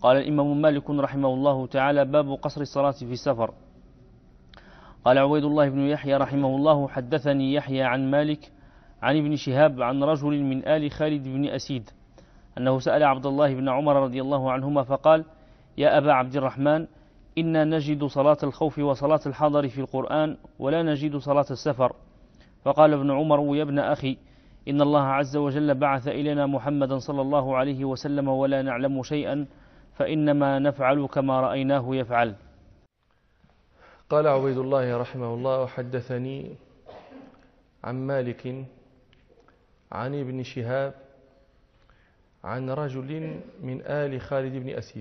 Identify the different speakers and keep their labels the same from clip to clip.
Speaker 1: قال الإمام مالك رحمه الله تعالى: باب قصر الصلاة في السفر. قال عبيد الله بن يحيى رحمه الله: حدثني يحيى عن مالك عن ابن شهاب عن رجل من آل خالد بن أسيد أنه سأل عبد الله بن عمر رضي الله عنهما فقال: يا أبا عبد الرحمن، إنا نجد صلاة الخوف وصلاة الحضر في القرآن ولا نجد صلاة السفر. فقال ابن عمر: يا ابن أخي، إن الله عز وجل بعث إلينا محمدا صلى الله عليه وسلم ولا نعلم شيئا، فإنما نفعل كما رأيناه يفعل.
Speaker 2: قال عبيد الله رحمه الله: وحدثني عن مالك عن ابن شهاب عن رجل من آل خالد بن أسيد.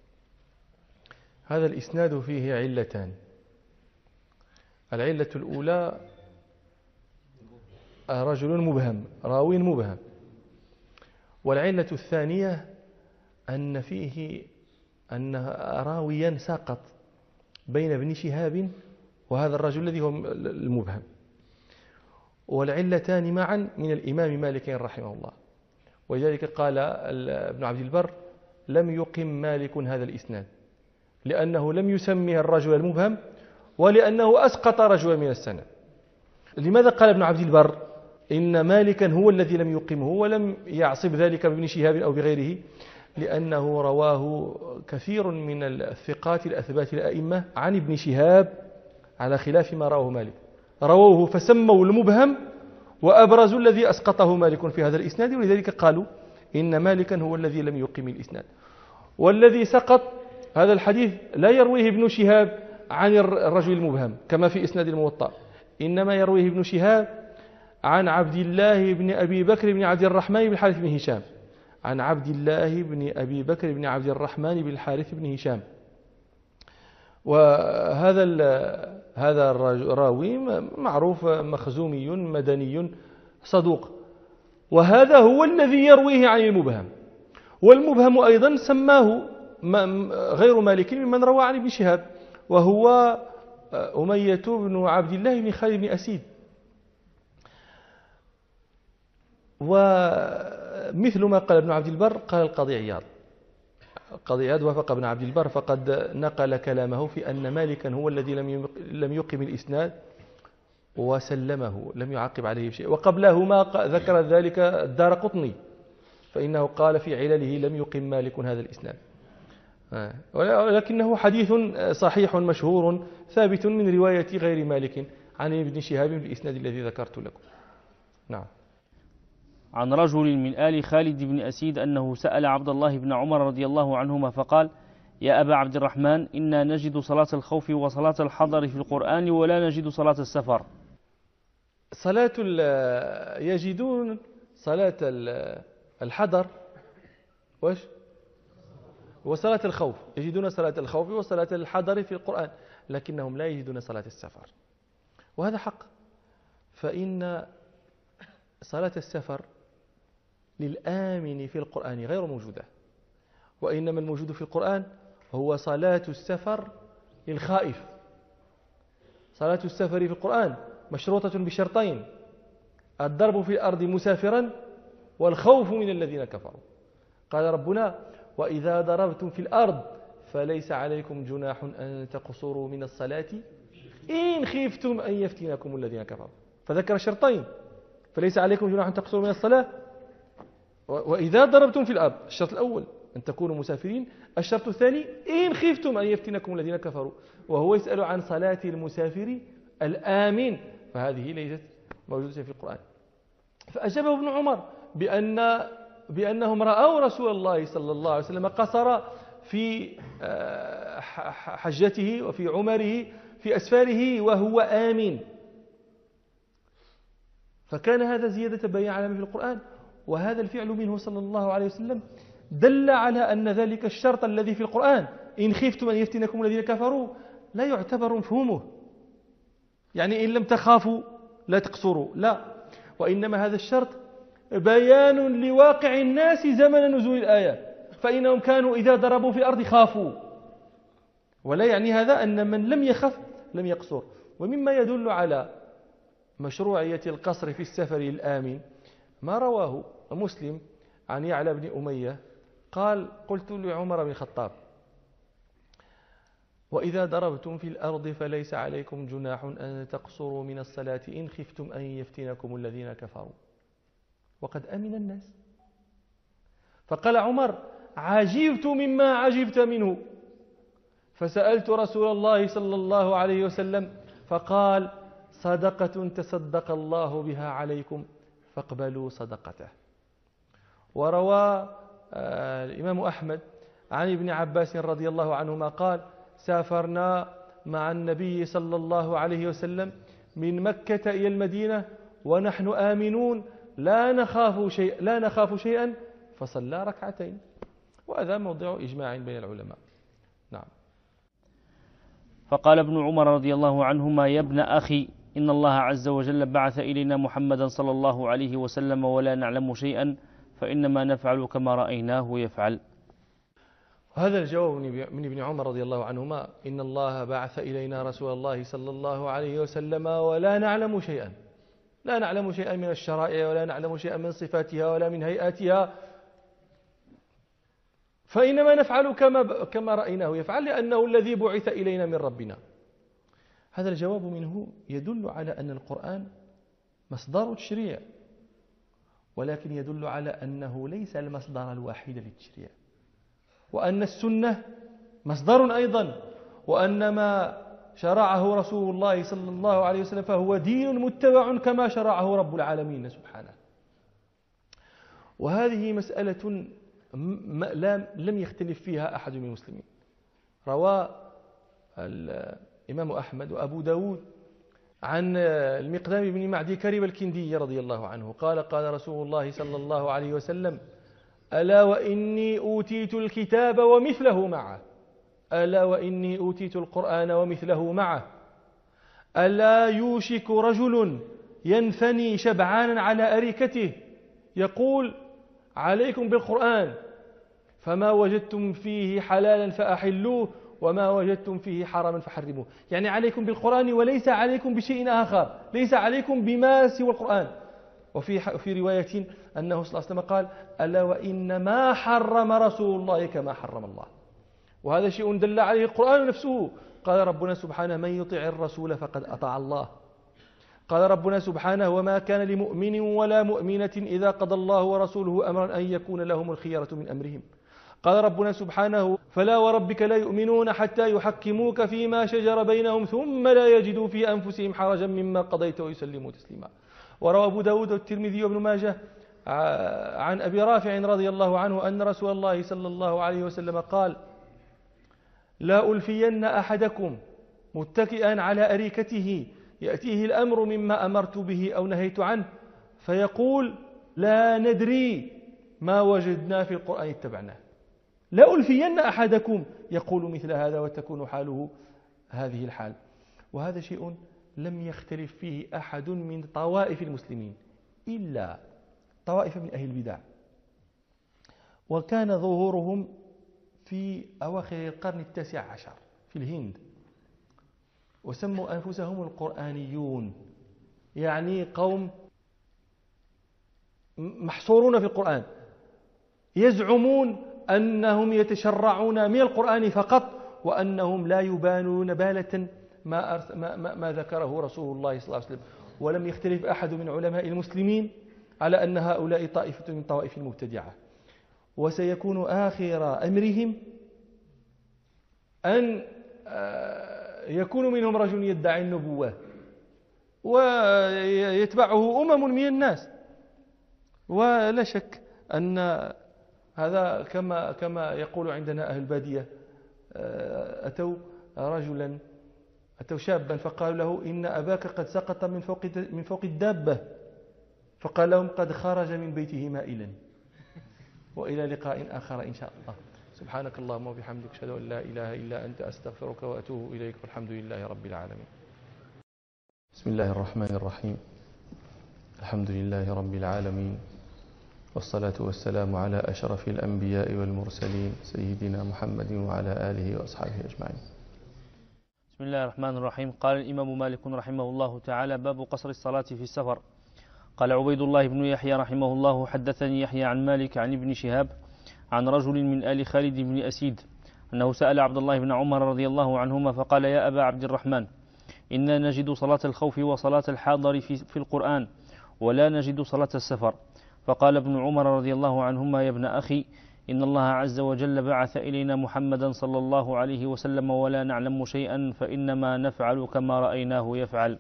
Speaker 2: هذا الإسناد فيه علتان. العلة الأولى رجل مبهم، راوي مبهم. والعلة الثانية أن فيه أن راويا ساقط بين ابن شهاب وهذا الرجل الذي هو المبهم. والعلتان معا من الإمام مالك رحمه الله، ولذلك قال ابن عبد البر: لم يقم مالك هذا الإسناد، لأنه لم يسمي الرجل المبهم ولأنه أسقط رجلا من السنة. لماذا قال ابن عبد البر إن مالكا هو الذي لم يقمه ولم يعصب ذلك بابن شهاب أو بغيره؟ لأنه رواه كثير من الثقات الأثبات الأئمة عن ابن شهاب على خلاف ما رواه مالك، رووه فسموا المبهم وأبرزوا الذي أسقطه مالك في هذا الإسناد، ولذلك قالوا إن مالكا هو الذي لم يقم الإسناد. والذي سقط هذا الحديث لا يرويه ابن شهاب عن الرجل المبهم كما في إسناد الموطأ، إنما يرويه ابن شهاب عن عبد الله بن أبي بكر بن عبد الرحمن بن الحارث بن هشام، عن عبد الله بن أبي بكر بن عبد الرحمن بن الحارث بن هشام. وهذا الراوي معروف مخزومي مدني صدوق، وهذا هو الذي يرويه عن المبهم. والمبهم أيضا سماه غير مالك ممن روى عن ابن شهاب، وهو أمية بن عبد الله بن خالد بن أسيد. ومثل ما قال ابن عبد البر قال القاضي عياض. القاضي عياض وافق ابن عبد البر، فقد نقل كلامه في أن مالكا هو الذي لم يقم الإسناد وسلمه، لم يعقب عليه بشيء. وقبلهما ذكر ذلك الدارقطني، فإنه قال في علله: لم يقم مالك هذا الإسناد. ولكنه حديث صحيح مشهور ثابت من رواية غير مالك عن ابن شهاب بالإسناد الذي ذكرت لكم. نعم.
Speaker 1: عن رجل من آل خالد بن أسيد أنه سأل عبد الله بن عمر رضي الله عنهما فقال: يا أبا عبد الرحمن، إنا نجد صلاة الخوف وصلاة الحضر في القرآن ولا نجد صلاة السفر.
Speaker 2: يجدون صلاة الحضر وصلاة الخوف، يجدون صلاة الخوف وصلاة الحضر في القرآن، لكنهم لا يجدون صلاة السفر، وهذا حق. فإن صلاة السفر للآمن في القرآن غير موجودة، وإنما الموجود في القرآن هو صلاة السفر للخائف. صلاة السفر في القرآن مشروطة بشرطين: الضرب في الأرض مسافرا والخوف من الذين كفروا. قال ربنا: وإذا ضربتم في الأرض فليس عليكم جناح أن تقصروا من الصلاة إن خفتم أن يفتنكم الذين كفروا. فذكر شرطين: فليس عليكم جناح أن تقصروا من الصلاة، وإذا ضربتم في الأرض. الشرط الأول أن تكونوا مسافرين، الشرط الثاني إن خفتم أن يفتنكم الذين كفروا، وهو يسأل عن صلاة المسافر الآمن، فهذه ليست موجودة في القرآن. فأجابه ابن عمر بأنهم رأوا رسول الله صلى الله عليه وسلم قصر في حجته وفي عمره في أسفاره وهو آمن، فكان هذا زيادة بيان على ما في القرآن. وهذا الفعل منه صلى الله عليه وسلم دل على أن ذلك الشرط الذي في القرآن: إن خفتم أن يفتنكم الذين كفروا، لا يعتبر مفهومه، يعني إن لم تخافوا لا تقصروا، لا، وإنما هذا الشرط بيان لواقع الناس زمن نزول الآية، فإنهم كانوا إذا ضربوا في الأرض خافوا، ولا يعني هذا أن من لم يخف لم يقصر. ومما يدل على مشروعية القصر في السفر الآمن ما رواه مسلم عن يعلى بن أمية قال قلت لعمر بن الخطاب وإذا ضربتم في الأرض فليس عليكم جناح أن تقصروا من الصلاة إن خفتم أن يفتنكم الذين كفروا وقد أمن الناس. فقال عمر عجبت مما عجبت منه، فسألت رسول الله صلى الله عليه وسلم فقال صدقة تصدق الله بها عليكم فاقبلوا صدقته. وروى الإمام أحمد عن ابن عباس رضي الله عنهما قال سافرنا مع النبي صلى الله عليه وسلم من مكة إلى المدينة ونحن آمنون لا نخاف شيئا فصلى ركعتين، وهذا موضع إجماع بين العلماء. نعم.
Speaker 1: فقال ابن عمر رضي الله عنهما يا ابن أخي إن الله عز وجل بعث إلينا محمدا صلى الله عليه وسلم ولا نعلم شيئا فإنما نفعل كما رأيناه يفعل.
Speaker 2: هذا الجواب من ابن عمر رضي الله عنهما إن الله بعث إلينا رسول الله صلى الله عليه وسلم ولا نعلم شيئا، لا نعلم شيئا من الشرائع ولا نعلم شيئا من صفاتها ولا من هيئاتها، فإنما نفعل كما رأيناه يفعل لأنه الذي بعث إلينا من ربنا. هذا الجواب منه يدل على أن القرآن مصدر تشريع، ولكن يدل على أنه ليس المصدر الوحيد للتشريع، وأن السنة مصدر أيضا، وأن ما شرعه رسول الله صلى الله عليه وسلم فهو دين متبع كما شرعه رب العالمين سبحانه. وهذه مسألة لم يختلف فيها أحد من المسلمين. روى الإمام أحمد وأبو داود عن المقدام بن معدي كرب الكندي رضي الله عنه قال قال رسول الله صلى الله عليه وسلم ألا وإني أوتيت الكتاب ومثله معه، ألا وإني أوتيت القرآن ومثله معه، ألا يوشك رجل ينثني شبعانا على أريكته يقول عليكم بالقرآن فما وجدتم فيه حلالا فأحلوه وما وجدتم فيه حراما فحرموه، يعني عليكم بالقرآن وليس عليكم بشيء آخر، ليس عليكم بما سوى القرآن. وفي رواية أنه صلى الله عليه وسلم قال ألا وإن ما حرم رسول الله كما حرم الله، وهذا شيء دل عليه القرآن نفسه. قال ربنا سبحانه من يطع الرسول فقد أطاع الله. قال ربنا سبحانه وما كان لمؤمن ولا مؤمنة إذا قضى الله ورسوله أمرا أن يكون لهم الخيرة من أمرهم. قال ربنا سبحانه فلا وربك لا يؤمنون حتى يحكموك فيما شجر بينهم ثم لا يجدوا في أنفسهم حرجا مما قضيت ويسلموا تسليما. وروى أبو داود والترمذي وابن ماجه عن أبي رافع رضي الله عنه أن رسول الله صلى الله عليه وسلم قال لا ألفين أحدكم متكئا على أريكته يأتيه الأمر مما أمرت به أو نهيت عنه فيقول لا ندري ما وجدنا في القرآن اتبعناه. لا ألفين أحدكم يقول مثل هذا وتكون حاله هذه الحال. وهذا شيء لم يختلف فيه أحد من طوائف المسلمين إلا طوائف من أهل البدع، وكان ظهورهم في أواخر القرن التاسع عشر في الهند، وسموا أنفسهم القرآنيون، يعني قوم محصورون في القرآن، يزعمون أنهم يتشرعون من القرآن فقط، وأنهم لا يبانون بالة ما ذكره رسول الله صلى الله عليه وسلم. ولم يختلف أحد من علماء المسلمين على أن هؤلاء طائفة من طوائف المبتدعة، وسيكون آخر أمرهم أن يكون منهم رجل يدعي النبوة ويتبعه أمم من الناس. ولا شك أن هذا كما يقول عندنا أهل البادية أتوا شابا فقالوا له إن أباك قد سقط من فوق الدابة، فقال لهم قد خرج من بيته مائلا. وإلى لقاء آخر إن شاء الله. سبحانك اللهم وبحمدك أشهد أن لا إله إلا أنت أستغفرك وأتوب إليك والحمد لله رب العالمين. بسم الله الرحمن الرحيم. الحمد لله رب العالمين، والصلاة والسلام على أشرف الأنبياء والمرسلين سيدنا محمد وعلى آله وأصحابه أجمعين.
Speaker 1: بسم الله الرحمن الرحيم. قال الإمام مالك رحمه الله تعالى باب قصر الصلاة في السفر. قال عبيد الله بن يحيى رحمه الله حدثني يحيى عن مالك عن ابن شهاب عن رجل من آل خالد بن أسيد أنه سأل عبد الله بن عمر رضي الله عنهما فقال: يا أبا عبد الرحمن، إنا نجد صلاة الخوف وصلاة الحاضر في القرآن، ولا نجد صلاة السفر. فقال ابن عمر رضي الله عنهما: يا ابن أخي، إن الله عز وجل بعث إلينا محمدا صلى الله عليه وسلم ولا نعلم شيئا، فإنما نفعل كما رأيناه يفعل.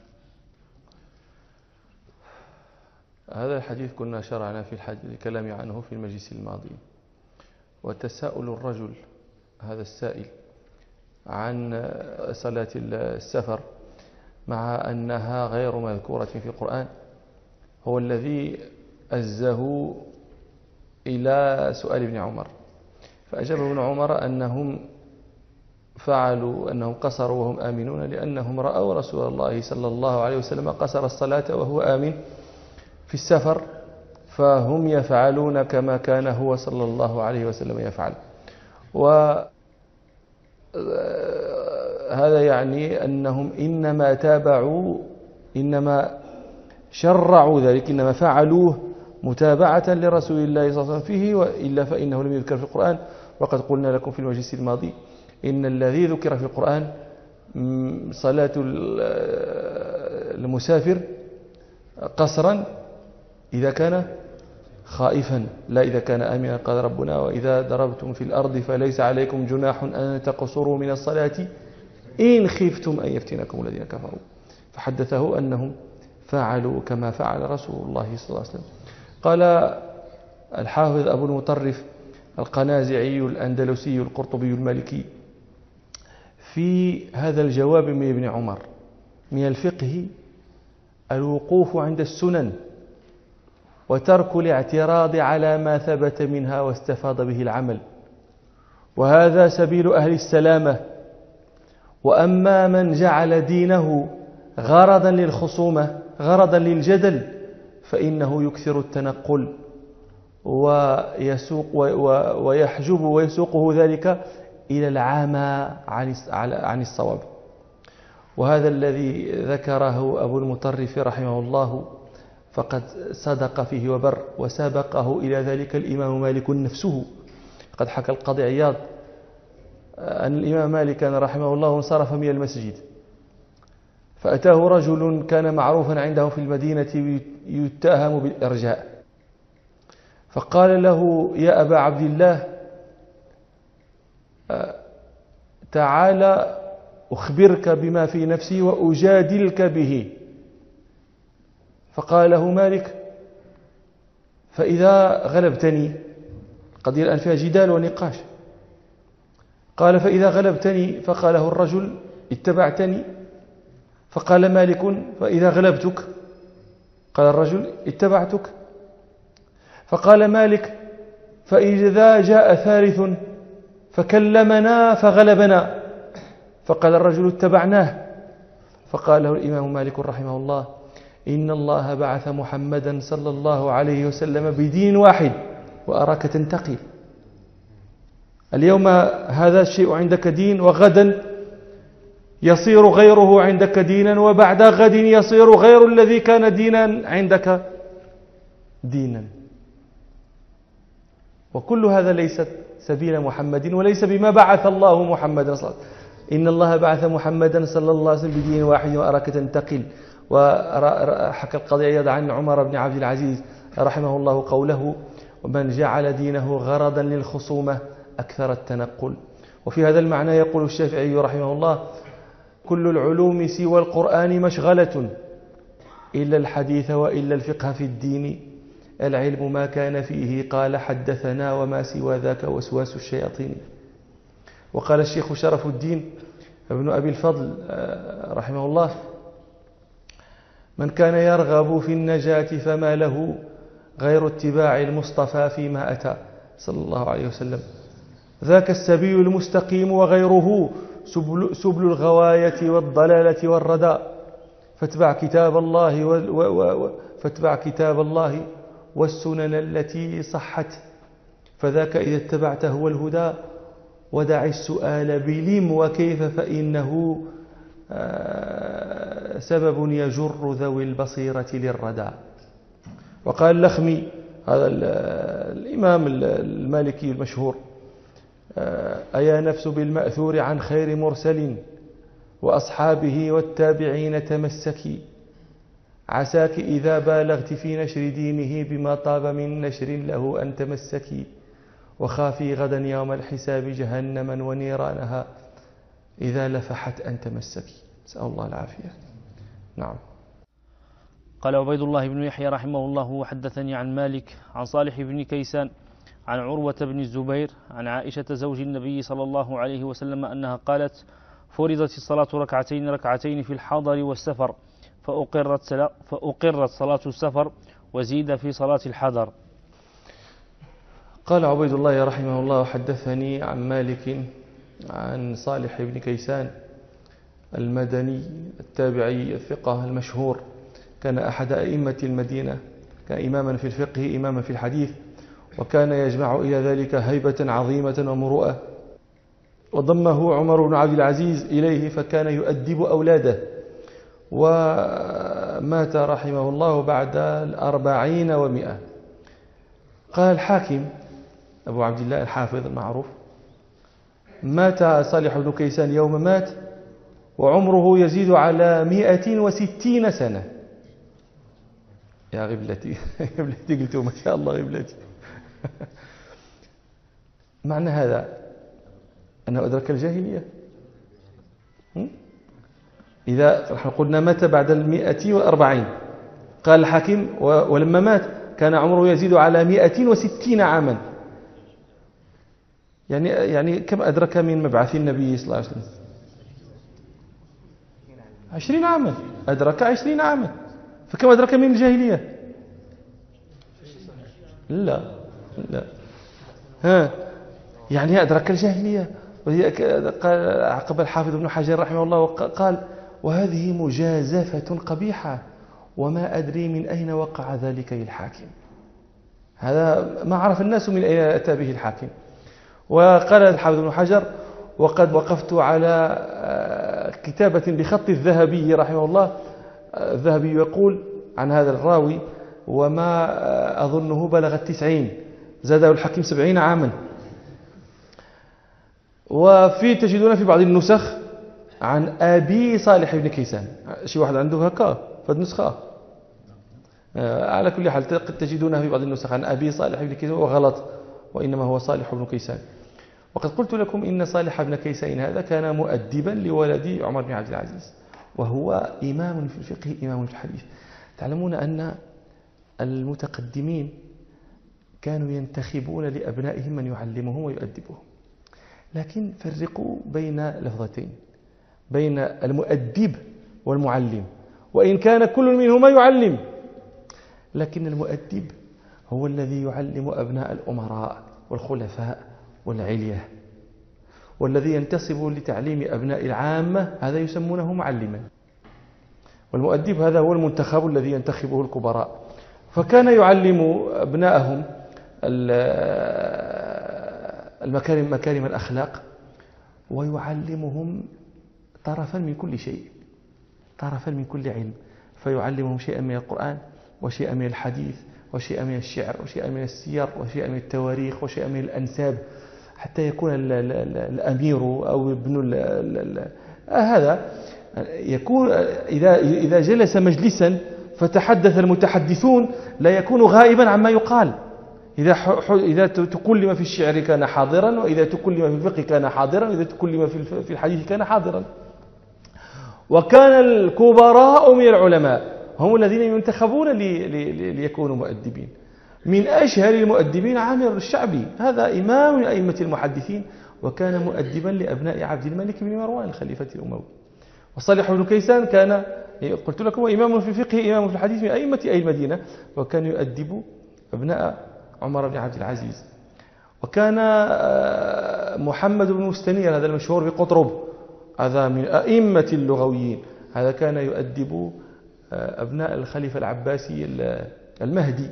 Speaker 2: هذا الحديث كنا شرعنا في الكلام عنه في المجلس الماضي. وتساؤل الرجل هذا السائل عن صلاة السفر مع أنها غير مذكورة في القرآن هو الذي أزه إلى سؤال ابن عمر. فأجاب ابن عمر أنهم فعلوا أنهم قصروا وهم آمنون لأنهم رأوا رسول الله صلى الله عليه وسلم قصر الصلاة وهو آمن في السفر، فهم يفعلون كما كان هو صلى الله عليه وسلم يفعل. وهذا يعني أنهم إنما تابعوا، إنما شرعوا ذلك، إنما فعلوه متابعة لرسول الله صلى الله عليه وسلم فيه، وإلا فإنه لم يذكر في القرآن. وقد قلنا لكم في المجلس الماضي إن الذي ذكر في القرآن صلاة المسافر قصرا إذا كان خائفا، لا إذا كان آمنا. قال ربنا: وإذا ضربتم في الأرض فليس عليكم جناح أن تقصروا من الصلاة إن خفتم أن يفتنكم الذين كفروا. فحدثه أنهم فعلوا كما فعل رسول الله صلى الله عليه وسلم. قال الحافظ أبو المطرف القنازعي الأندلسي القرطبي المالكي في هذا الجواب من ابن عمر: من الفقه الوقوف عند السنن وترك الاعتراض على ما ثبت منها واستفاض به العمل، وهذا سبيل أهل السلامة. وأما من جعل دينه غرضا للخصومة، غرضا للجدل، فإنه يكثر التنقل ويحجب ويسوقه ذلك إلى العامى عن الصواب. وهذا الذي ذكره أبو المطرف رحمه الله فقد صدق فيه وبر، وسابقه إلى ذلك الإمام مالك نفسه. قد حكى القاضي عياض أن الإمام مالك رحمه الله انصرف من المسجد، فأتاه رجل كان معروفا عنده في المدينة يتهم بالإرجاء، فقال له: يا أبا عبد الله، تعال أخبرك بما في نفسي وأجادلك به. فقال له مالك: فإذا غلبتني، قضية الآن فيها جدال ونقاش، قال: فإذا غلبتني. فقال له الرجل: اتبعتني. فقال مالك: فإذا غلبتك. قال الرجل: اتبعتك. فقال مالك: فإذا جاء ثالث فكلمنا فغلبنا. فقال الرجل: اتبعناه. فقال له الإمام مالك رحمه الله: إن الله بعث محمدا صلى الله عليه وسلم بدين واحد وأراك تنتقل. اليوم هذا الشيء عندك دين، وغدا يصير غيره عندك دينا، وبعد غد يصير غير الذي كان دينا عندك دينا. وكل هذا ليس سبيل محمد، وليس بما بعث الله محمدا صلى الله عليه وسلم. إن الله بعث محمدا صلى الله عليه وسلم بدين واحد وأراك تنتقل. وحكى القاضي عياض عن عمر بن عبد العزيز رحمه الله قوله: ومن جعل دينه غرضا للخصومة أكثر التنقل. وفي هذا المعنى يقول الشافعي رحمه الله: كل العلوم سوى القرآن مشغلة إلا الحديث وإلا الفقه في الدين، العلم ما كان فيه قال حدثنا وما سوى ذاك وسواس الشياطين. وقال الشيخ شرف الدين ابن أبي الفضل رحمه الله: من كان يرغب في النجاة فما له غير اتباع المصطفى فيما أتى صلى الله عليه وسلم، ذاك السبيل المستقيم وغيره سبل الغواية والضلالة والردى، فاتبع كتاب الله والسنن التي صحت، فذاك إذا اتبعته هو الهدى، ودع السؤال بلم وكيف فإنه سبب يجر ذوي البصيرة للردى. وقال اللخمي هذا الإمام المالكي المشهور: أيا نفس بالمأثور عن خير مرسل وأصحابه والتابعين تمسكي، عساك إذا بالغت في نشر دينه بما طاب من نشر له أن تمسكي، وخافي غدا يوم الحساب جهنما ونيرانها إذا لفحت أن تمسكي. نسأل الله العافية. نعم.
Speaker 1: قال عبيد الله بن يحيى رحمه الله: وحدثني عن مالك عن صالح بن كيسان عن عروة بن الزبير عن عائشة زوج النبي صلى الله عليه وسلم أنها قالت: فرضت الصلاة ركعتين في الحضر والسفر، فأقرت صلاة السفر وزيد في صلاة الحضر.
Speaker 2: قال عبيد الله رحمه الله: حدثني عن مالك عن صالح بن كيسان المدني التابعي الثقة المشهور، كان أحد أئمة المدينة، كان إماما في الفقه إماما في الحديث، وكان يجمع إلى ذلك هيبة عظيمة ومروءة. وضمه عمر بن عبد العزيز إليه فكان يؤدب أولاده، ومات رحمه الله بعد 40 و100. قال الحاكم أبو عبد الله الحافظ المعروف: مات صالح بن كيسان يوم مات وعمره يزيد على 160 سنة. يا غبلتي غبلتي، قلت ما شاء الله غبلتي. معنى هذا أنه أدرك الجاهلية. إذا قلنا مات بعد 140، قال الحاكم: ولما مات كان عمره يزيد على 160 عاما. يعني كم أدرك من مبعث النبي صلى الله عليه وسلم؟ 20 عاما. أدرك 20 عاما. فكم أدرك من الجاهلية؟ لا يعني أدرك الجاهلية. قال عقب الحافظ ابن حجر رحمه الله قال: وهذه مجازفة قبيحة، وما أدري من أين وقع ذلك للحاكم. هذا ما عرف الناس من أين أتى به الحاكم. وقال الحافظ ابن حجر: وقد وقفت على كتابة بخط الذهبي رحمه الله. الذهبي يقول عن هذا الراوي: وما أظنه بلغ 90، زاده الحكيم 70 عاما. وفي تجدون في بعض النسخ عن أبي صالح بن كيسان. شي واحد عنده هكا فهاد النسخة. على كل حال تجدونها في بعض النسخ عن أبي صالح بن كيسان، وغلط، وإنما هو صالح بن كيسان. وقد قلت لكم إن صالح بن كيسان هذا كان مؤدبا لولد عمر بن عبد العزيز، وهو إمام في الفقه إمام في الحديث. تعلمون أن المتقدمين كانوا ينتخبون لأبنائهم من يعلمهم ويؤدبهم، لكن فرقوا بين لفظتين، بين المؤدب والمعلم، وإن كان كل منهما يعلم، لكن المؤدب هو الذي يعلم أبناء الأمراء والخلفاء والعلية، والذي ينتصب لتعليم أبناء العامة هذا يسمونه معلما، والمؤدب هذا هو المنتخب الذي ينتخبه الكبراء. فكان يعلم أبناءهم مكارم الأخلاق، ويعلمهم طرفا من كل شيء، طرفا من كل علم، فيعلمهم شيئا من القرآن وشيئا من الحديث وشيئا من الشعر وشيئا من السير وشيئا من التواريخ وشيئا من الأنساب، حتى يكون الأمير أو ابن هذا يكون إذا جلس مجلسا فتحدث المتحدثون لا يكون غائبا عما يقال. إذا تكلم في الشعر كان حاضرا، وإذا تكلم في الفقه كان حاضرا، وإذا تكلم في الحديث كان حاضرا. وكان الكبراء من العلماء هم الذين ينتخبون ليكونوا مؤدبين. من أشهر المؤدبين عامر الشعبي، هذا إمام من أئمة المحدثين، وكان مؤدبا لأبناء عبد الملك بن مروان الخليفة الأموي. وصالح بن كيسان كان قلت لكم هو إمام في الفقه إمام في الحديث من أئمة أهل المدينة، وكان يؤدب أبناء عمر بن عبد العزيز. وكان محمد بن مستنير هذا المشهور بقطرب، هذا من أئمة اللغويين، هذا كان يؤدب أبناء الخليفة العباسي المهدي.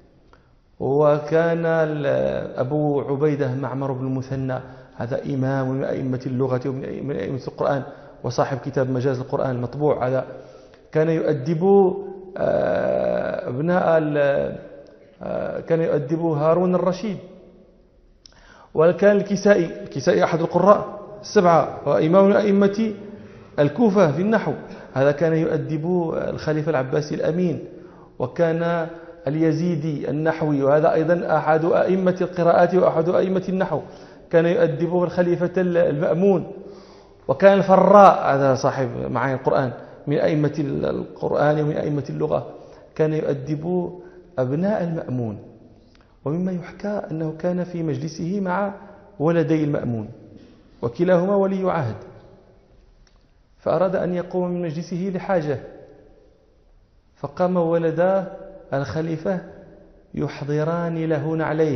Speaker 2: وكان أبو عبيدة معمر بن المثنى هذا إمام من أئمة اللغة ومن أئمة القرآن، وصاحب كتاب مجاز القرآن المطبوع. هذا كان يؤدب أبناء كان يؤدبه هارون الرشيد. وكان الكسائي أحد القراء السبعة وإمام من أئمة الكوفة في النحو، هذا كان يؤدب الخليفة العباسي الأمين. وكان اليزيدي النحوي، وهذا أيضا أحد أئمة القراءات وأحد أئمة النحو، كان يؤدبه الخليفة المأمون. وكان الفراء، هذا صاحب معاني القرآن، من أئمة القرآن ومن أئمة اللغة، كان يؤدب أبناء المأمون. ومما يحكى أنه كان في مجلسه مع ولدي المأمون وكلاهما ولي عهد، فأراد أن يقوم من مجلسه لحاجة، فقام ولدا الخليفة يحضران له نعليه،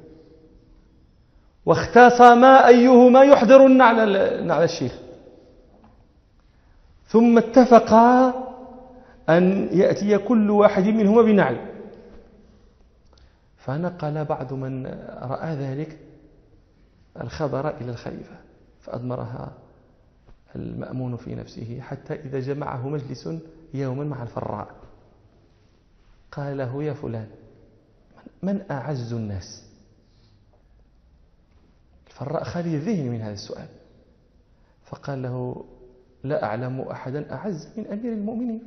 Speaker 2: واختصما أيهما يحضر نعل الشيخ، ثم اتفقا أن يأتي كل واحد منهما بنعل. فنقل بعض من رأى ذلك الخبر إلى الخليفة، فأضمرها المأمون في نفسه، حتى إذا جمعه مجلس يوما مع الفراء قال له: يا فلان، من أعز الناس؟ الفراء خالي الذهن من هذا السؤال، فقال له: لا أعلم أحدا أعز من أمير المؤمنين.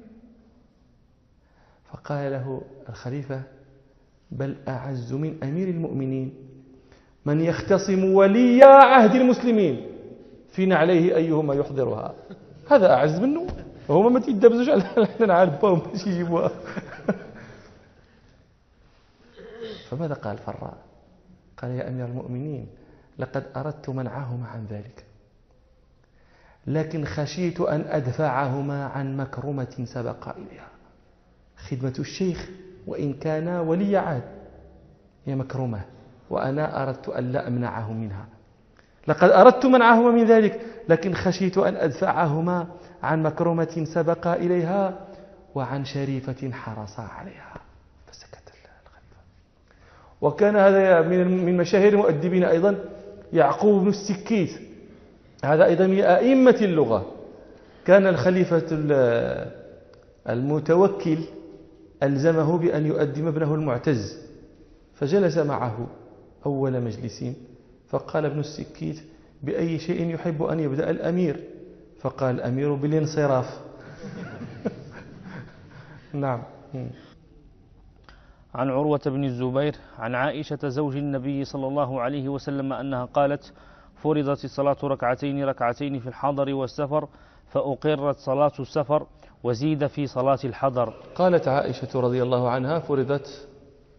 Speaker 2: فقال له الخليفة: بل أعز من أمير المؤمنين من يختصم ولي عهد المسلمين في نعليه أيهما يحضرها. هذا أعز منه، وهما ما تيدبزوش على نعالبهم باش يجيبوها. فماذا قال الفراء؟ قال: يا أمير المؤمنين، لقد أردت منعهما عن ذلك، لكن خشيت أن أدفعهما عن مكرمة سبق إليها. خدمة الشيخ وإن كان ولي عهد هي مكرمة، وأنا أردت أن لا أمنعه منها. لقد أردت منعهما من ذلك، لكن خشيت أن أدفعهما عن مكرمة سبق إليها وعن شريفة حرصا عليها. فسكت الخليفة. وكان هذا من مشاهير المؤدبين أيضا يعقوب بن السكيت، هذا أيضا من أئمة اللغة. كان الخليفة المتوكل ألزمه بأن يؤدب ابنه المعتز، فجلس معه أول مجلس، فقال ابن السكيت: بأي شيء يحب أن يبدأ الأمير؟ فقال الأمير: بالانصراف. نعم.
Speaker 1: عن عروة بن الزبير عن عائشة زوج النبي صلى الله عليه وسلم أنها قالت: فرضت الصلاة ركعتين في الحضر والسفر، فأقرت صلاة السفر وزيد في صلاة الحضر.
Speaker 2: قالت عائشة رضي الله عنها: فرضت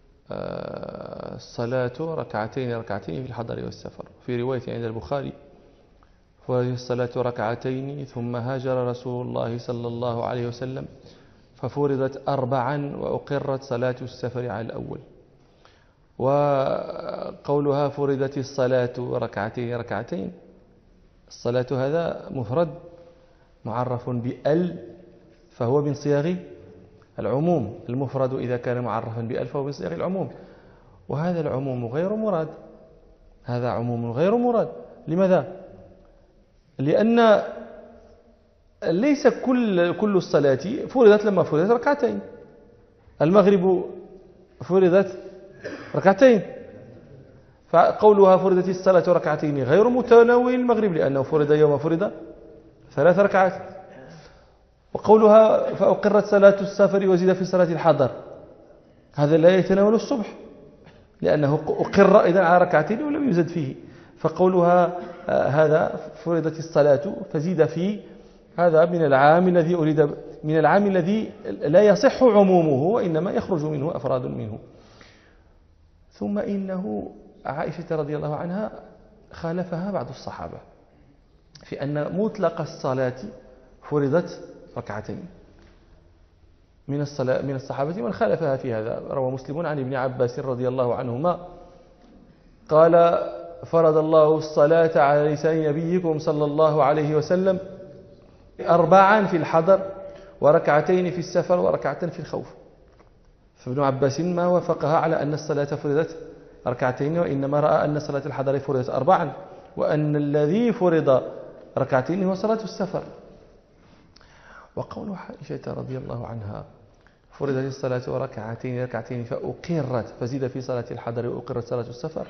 Speaker 2: الصلاة ركعتين في الحضر والسفر. في رواية عند البخاري: فرضت الصلاة ركعتين ثم هاجر رسول الله صلى الله عليه وسلم ففرضت 4 وأقرت صلاة السفر على الأول. وقولها فرضت الصلاة ركعتين، الصلاة هذا مفرد معرف بأل، فهو من صيغ العموم. المفرد إذا كان معرفا بأل فهو من صيغ العموم، وهذا العموم غير مراد، هذا عموم غير مراد. لماذا؟ لأن ليس كل الصلاة فرضت لما فرضت ركعتين. المغرب فرضت ركعتين، فقولها فرضت الصلاة ركعتين غير متناول المغرب، لأنه فرض يوم فرض 3 ركعات. وقولها فأقرت صلاة السفر وزيد في صلاة الحضر، هذا لا يتناول الصبح، لأنه أقر إذن على ركعتين ولم يزد فيه. فقولها هذا فرضت الصلاة فزيد فيه، هذا من العام الذي لا يصح عمومه، وإنما يخرج منه أفراد منه. ثم إنه عائشة رضي الله عنها خالفها بعض الصحابة في أن مطلق الصلاة فرضت ركعتين. من الصحابة من خالفها في هذا. روى مسلم عن ابن عباس رضي الله عنهما قال: فرض الله الصلاة على لسان نبيكم صلى الله عليه وسلم 4 في الحضر وركعتين في السفر وركعتين في الخوف. فابن عباس ما وافقها على أن الصلاة فرضت ركعتين، وإنما رأى أن صلاة الحضر فرضت 4، وأن الذي فرض ركعتين هو صلاة السفر. وقول عائشة رضي الله عنها: فرضت الصلاة ركعتين فأقرت، فزيد في صلاة الحضر وأقرت صلاة السفر.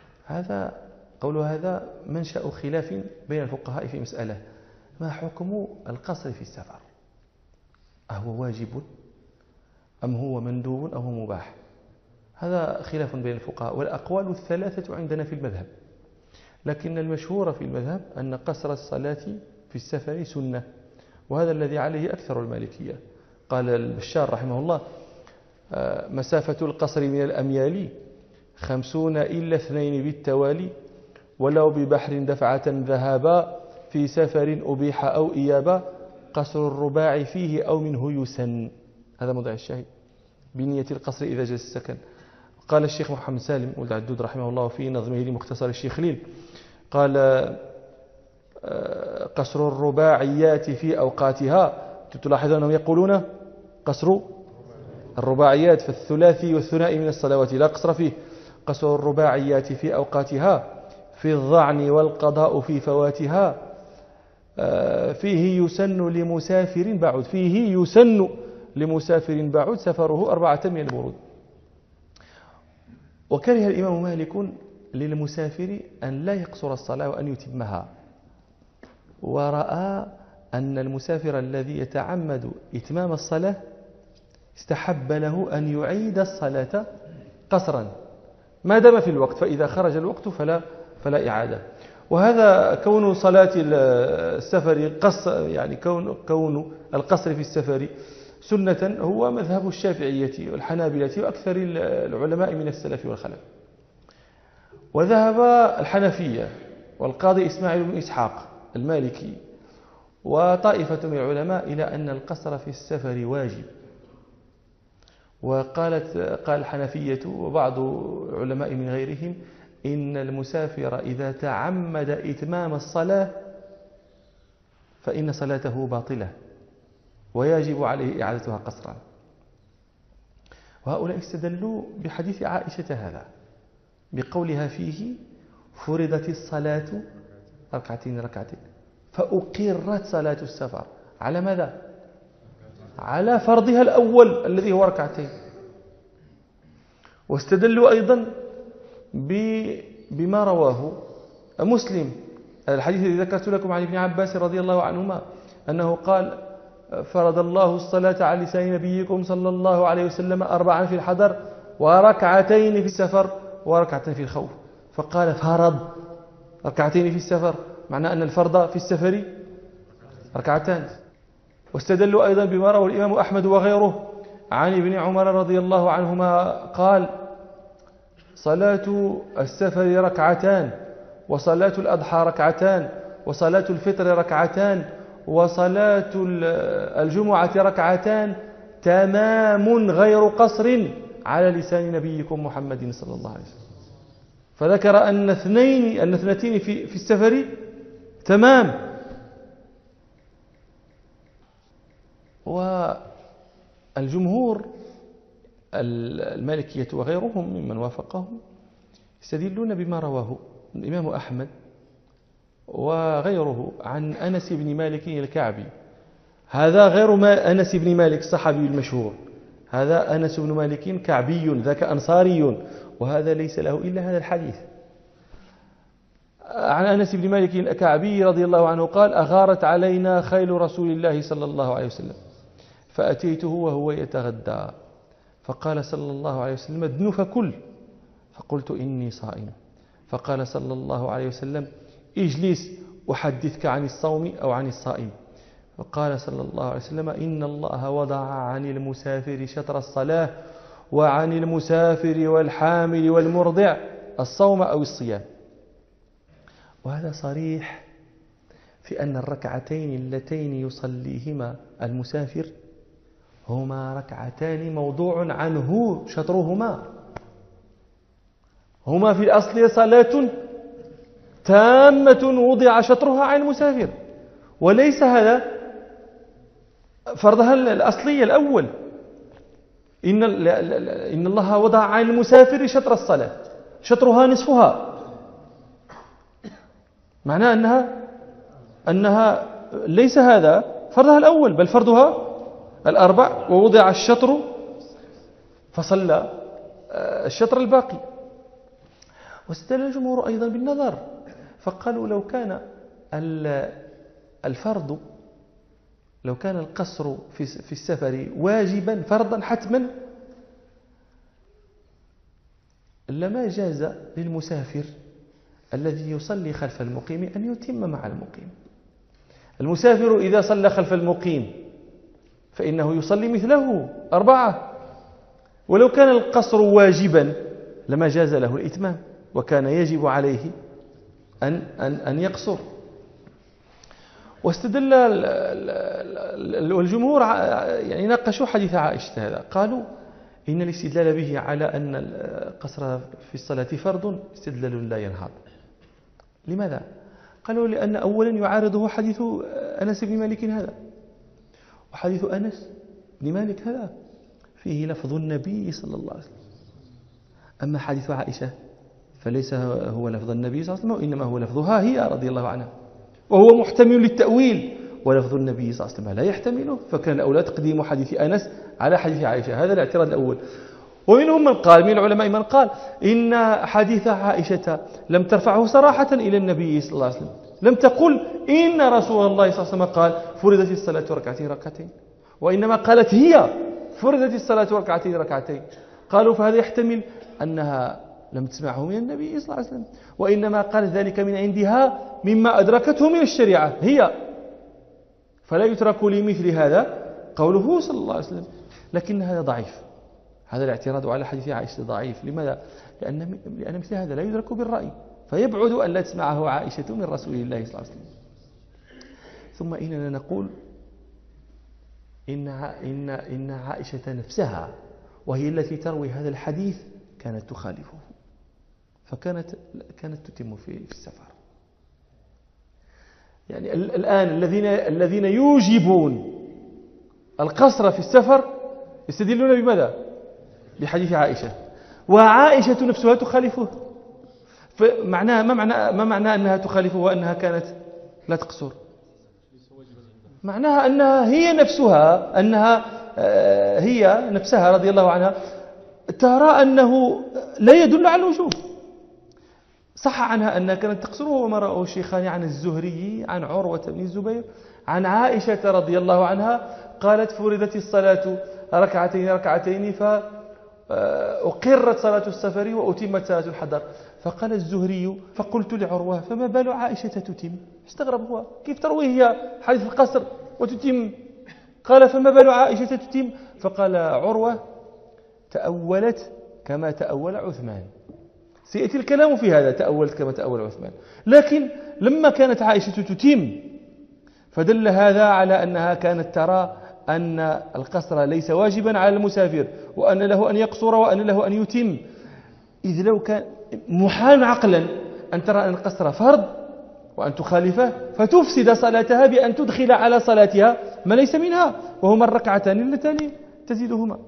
Speaker 2: هذا منشأ خلاف بين الفقهاء في مسألة: ما حكم القصر في السفر؟ أهو واجب أم هو مندوب أم هو مباح؟ هذا خلاف بين الفقهاء، والأقوال الثلاثة عندنا في المذهب، لكن المشهور في المذهب أن قصر الصلاة في السفر سنة، وهذا الذي عليه أكثر المالكية. قال البشار رحمه الله: مسافة القصر من الأميال 50 إلا 2 بالتوالي، ولو ببحر دفعة ذهابا، في سفر أبيح أو إيابا، قصر الرباع فيه أو منه يسن. هذا موضع الشاهد بنية القصر إذا جاز السكن. قال الشيخ محمد سالم ولد عدود رحمه الله في نظمه لمختصر الشيخ خليل، قال: قصر الرباعيات في أوقاتها. تلاحظ أنهم يقولون قصر الرباعيات، فالثلاثي والثنائي من الصلوات لا قصر فيه. قصر الرباعيات في أوقاتها، في الظعن والقضاء في فواتها، فيه يسن لمسافر بعد، فيه يسن لمسافر بعد سفره 4 من البرود. وكره الإمام مالك للمسافر أن لا يقصر الصلاة وأن يتمها، ورأى أن المسافر الذي يتعمد إتمام الصلاة استحب له أن يعيد الصلاة قصرا ما دام في الوقت، فإذا خرج الوقت فلا إعادة. وهذا كون صلاة السفر يعني كون القصر في السفر سنة هو مذهب الشافعية والحنابلة وأكثر العلماء من السلف والخلف. وذهب الحنفية والقاضي إسماعيل بن إسحاق المالكي وطائفة من العلماء إلى أن القصر في السفر واجب. قال الحنفية وبعض العلماء من غيرهم إن المسافر إذا تعمد إتمام الصلاة فإن صلاته باطلة ويجب عليه إعادتها قصرا. وهؤلاء استدلوا بحديث عائشة هذا بقولها فيه: فرضت الصلاة ركعتين فأقرت صلاة السفر. على ماذا؟ على فرضها الأول الذي هو ركعتين. واستدلوا أيضا بما رواه مسلم، الحديث الذي ذكرت لكم عن ابن عباس رضي الله عنهما أنه قال: فرض الله الصلاة على لسان نبيكم صلى الله عليه وسلم 4 في الحضر وركعتين في السفر وركعتين في الخوف. فقال: فرض 2 في السفر، معنى أن الفرض في السفر 2. واستدلوا أيضا بما رواه الإمام أحمد وغيره عن ابن عمر رضي الله عنهما قال: صلاة السفر 2، وصلاة الأضحى 2، وصلاة الفطر 2، وصلاة الجمعة 2، تمام غير قصر على لسان نبيكم محمد صلى الله عليه وسلم. فذكر أن 2 في السفر تمام. والجمهور المالكية وغيرهم ممن وافقهم يستدلون بما رواه الإمام أحمد وغيره عن أنس بن مالك الكعبي. هذا غير ما أنس بن مالك الصحابي المشهور، هذا أنس بن مالك كعبي ذاك أنصاري، وهذا ليس له إلا هذا الحديث. عن أنس بن مالك الكعبي رضي الله عنه قال: أغارت علينا خيل رسول الله صلى الله عليه وسلم، فأتيته وهو يتغدى، فقال صلى الله عليه وسلم: ادن فكل، فقلت إني صائم، فقال صلى الله عليه وسلم: اجلس أحدثك عن الصوم أو عن الصائم. فقال صلى الله عليه وسلم: إن الله وضع عن المسافر شطر الصلاة، وعن المسافر والحامل والمرضع الصوم أو الصيام. وهذا صريح في أن 2 اللتين يصليهما المسافر هما 2 موضوع عنه شطرهما، هما في الأصل صلاة تامة وضع شطرها عن المسافر، وليس هذا فرضها الأصلي الأول. إن الله وضع عن المسافر شطر الصلاة، شطرها نصفها، معناه أنها ليس هذا فرضها الأول، بل فرضها الأربع ووضع الشطر فصلى الشطر الباقي. واستدل الجمهور أيضا بالنظر، فقالوا لو كان الفرض، لو كان القصر في السفر واجبا فرضا حتما لما جاز للمسافر الذي يصلي خلف المقيم أن يتم مع المقيم. المسافر إذا صلى خلف المقيم فإنه يصلي مثله 4، ولو كان القصر واجبا لما جاز له الإتمام وكان يجب عليه أن يقصر. واستدل الجمهور يعني ناقشوا حديث عائشة هذا، قالوا إن الاستدلال به على أن القصر في الصلاة فرض استدلال لا ينهض. لماذا؟ قالوا لأن أولا يعارضه حديث أنس بن مالك هذا، وحديث أنس بن مالك هذا فيه لفظ النبي صلى الله عليه وسلم، أما حديث عائشة فليس هو لفظ النبي صلى الله عليه وسلم، وإنما هو لفظها هي رضي الله عنها، وهو محتمل للتأويل، ولفظ النبي صلى الله عليه وسلم لا يحتمله، فكان الأولى تقديم حديث أنس على حديث عائشة. هذا الاعتراض الأول. ومنهم من قال، من العلماء من قال إن حديث عائشة لم ترفعه صراحة إلى النبي صلى الله عليه وسلم، لم تقل إن رسول الله صلى الله عليه وسلم قال فرضت الصلاة ركعتين ركعتين، وإنما قالت هي فرضت الصلاة ركعتين ركعتين. قالوا فهذا يحتمل أنها لم تسمعه من النبي صلى الله عليه وسلم، وإنما قالت ذلك من عندها مما أدركته من الشريعة هي، فلا يترك لمثل هذا قوله صلى الله عليه وسلم. لكن هذا ضعيف، هذا الاعتراض على حديث عائشة ضعيف. لماذا؟ لأن مثل هذا لا يدرك بالرأي، فيبعد أن لا تسمعه عائشة من رسول الله صلى الله عليه وسلم. ثم إننا نقول إن عائشة نفسها وهي التي تروي هذا الحديث كانت تخالفه، فكانت تتم في السفر. يعني الآن الذين يوجبون القصر في السفر يستدلون بماذا؟ بحديث عائشة، وعائشة نفسها تخالفه. فمعناها ما معنى أنها تخالفه وأنها كانت لا تقصر؟ معناها أنها هي نفسها رضي الله عنها ترى أنه لا يدل على الوجوب. صح عنها أنها كانت تقصر، وما رأوا الشيخان عن الزهري عن عروة بن الزبير عن عائشة رضي الله عنها قالت فرضت الصلاة ركعتين ركعتين فأقرت صلاة السفر وأتمت صلاة الحضر. فقال الزهري فقلت لعروة فما بال عائشة تتم؟ استغرب هو، كيف تروي هي حديث القصر وتتم؟ قال فما بال عائشة تتم؟ فقال عروة تأولت كما تأول عثمان. سيأتي الكلام في هذا، تأولت كما تأول عثمان. لكن لما كانت عائشة تتم فدل هذا على أنها كانت ترى أن القصر ليس واجبا على المسافر، وأن له أن يقصر وأن له أن يتم. إذ لو كان محال عقلا أن ترى أن القصر فرض وأن تخالفه فتفسد صلاتها بأن تدخل على صلاتها ما ليس منها، وهما الركعتان اللتان تزيدهما.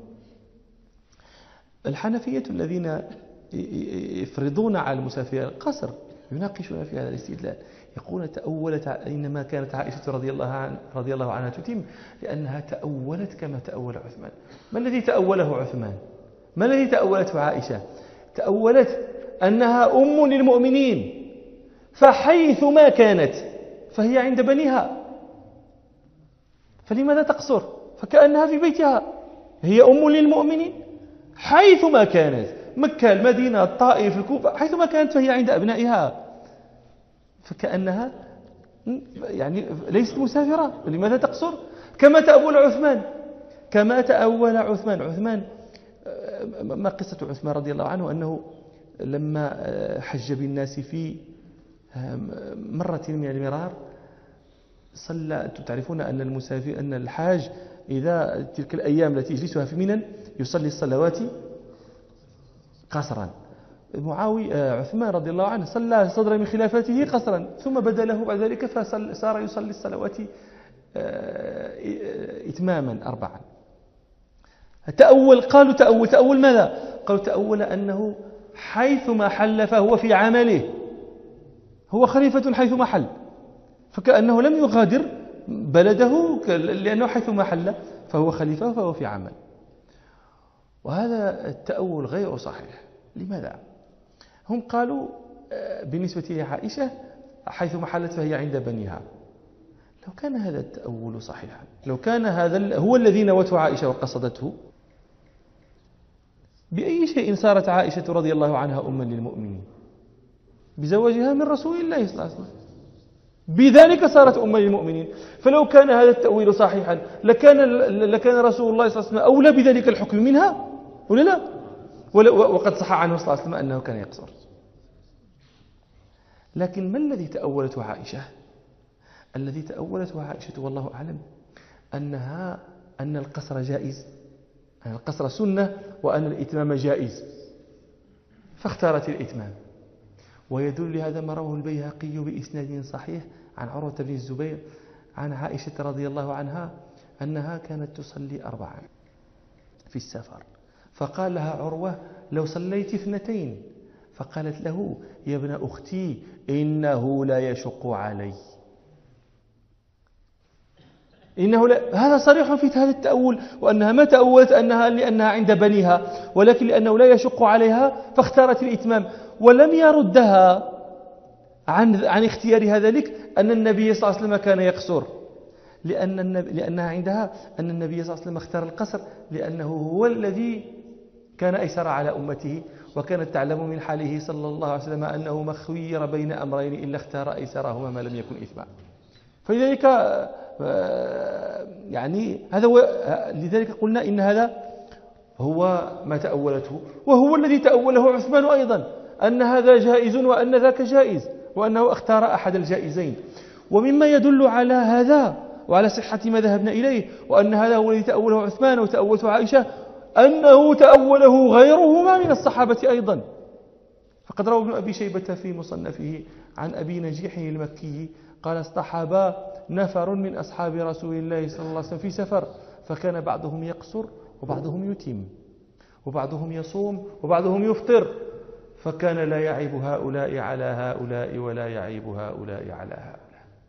Speaker 2: الحنفية الذين يفرضون على المسافر القصر يناقشون في هذا الاستدلال، يقولون تأولت، إنما كانت عائشة رضي الله عنها تتم لأنها تأولت كما تأول عثمان. ما الذي تأوله عثمان؟ ما الذي تأولته عائشة؟ تأولت أنها أم للمؤمنين، فحيث ما كانت فهي عند بنيها، فلماذا تقصر؟ فكأنها في بيتها، هي أم للمؤمنين حيث ما كانت، مكة، المدينة، الطائف، الكوفة، حيث ما كانت فهي عند أبنائها، فكأنها يعني ليست مسافرة. لماذا تقصر؟ كما تأول عثمان، كما تأول عثمان. ما قصة عثمان رضي الله عنه؟ أنه لما حج بالناس في مرة من المرار صلى. تعرفون أن المسافر، أن الحاج إذا تلك الأيام التي يجلسها في منى يصلي الصلوات قصرا. عثمان رضي الله عنه صلى صدر من خلافته قصرا، ثم بدا له بعد ذلك فصار يصلي الصلوات إتماما 4. قالوا تأول ماذا؟ قالوا تأول أنه حيثما حل فهو في عمله، هو خليفة حيثما حل، فكأنه لم يغادر بلده لأنه حيثما حل فهو خليفة فهو في عمل. وهذا التأول غير صحيح. لماذا؟ هم قالوا بالنسبة لعائشة حيث محلت فهي عند بنيها. لو كان هذا التأول صحيحا، لو كان هذا هو الذي نوته عائشة وقصدته، بأي شيء صارت عائشة رضي الله عنها أما للمؤمنين؟ بزواجها من رسول الله صلى الله عليه وسلم، بذلك صارت أما للمؤمنين. فلو كان هذا التأويل صحيحا لكان رسول الله صلى الله عليه وسلم أولى بذلك الحكم منها ولا لا؟ وقد صح عنه صلى الله عليه وسلم أنه كان يقصر. لكن ما الذي تأولته عائشة؟ الذي تأولته عائشة والله أعلم أن القصر جائز، أن القصر سنة، وأن الإتمام جائز، فاختارت الإتمام. ويدل لهذا ما رواه البيهقي بإسناد صحيح عن عروة بن الزبير عن عائشة رضي الله عنها أنها كانت تصلي 4 في السفر، فقال لها عروة: لو صليت 2، فقالت له: يا ابن أختي إنه لا يشق علي. هذا صريح في هذا التأول، وأنها ما تأولت لأنها عند بنيها، ولكن لأنه لا يشق عليها فاختارت الإتمام. ولم يردها عن اختيارها ذلك أن النبي صلى الله عليه وسلم كان يقصر، لأنها عندها أن النبي صلى الله عليه وسلم اختار القصر لأنه هو الذي كان أيسر على أمته، وكانت تعلم من حاله صلى الله عليه وسلم أنه ما خير بين أمرين إلا اختار أيسرهما ما لم يكن إثما. فلذلك لذلك قلنا إن هذا هو ما تأولته، وهو الذي تأوله عثمان أيضا، أن هذا جائز وأن ذاك جائز، وأنه اختار أحد الجائزين. ومما يدل على هذا وعلى صحة ما ذهبنا إليه، وأن هذا هو الذي تأوله عثمان وتأولته عائشة، أنه تأوله غيرهما من الصحابة أيضا. فقد روى ابن أبي شيبة في مصنفه عن أبي نجيح المكي قال: اصطحب نفر من أصحاب رسول الله صلى الله عليه وسلم في سفر، فكان بعضهم يقصر وبعضهم يتم، وبعضهم يصوم وبعضهم يفطر، فكان لا يعيب هؤلاء على هؤلاء ولا يعيب هؤلاء على هؤلاء.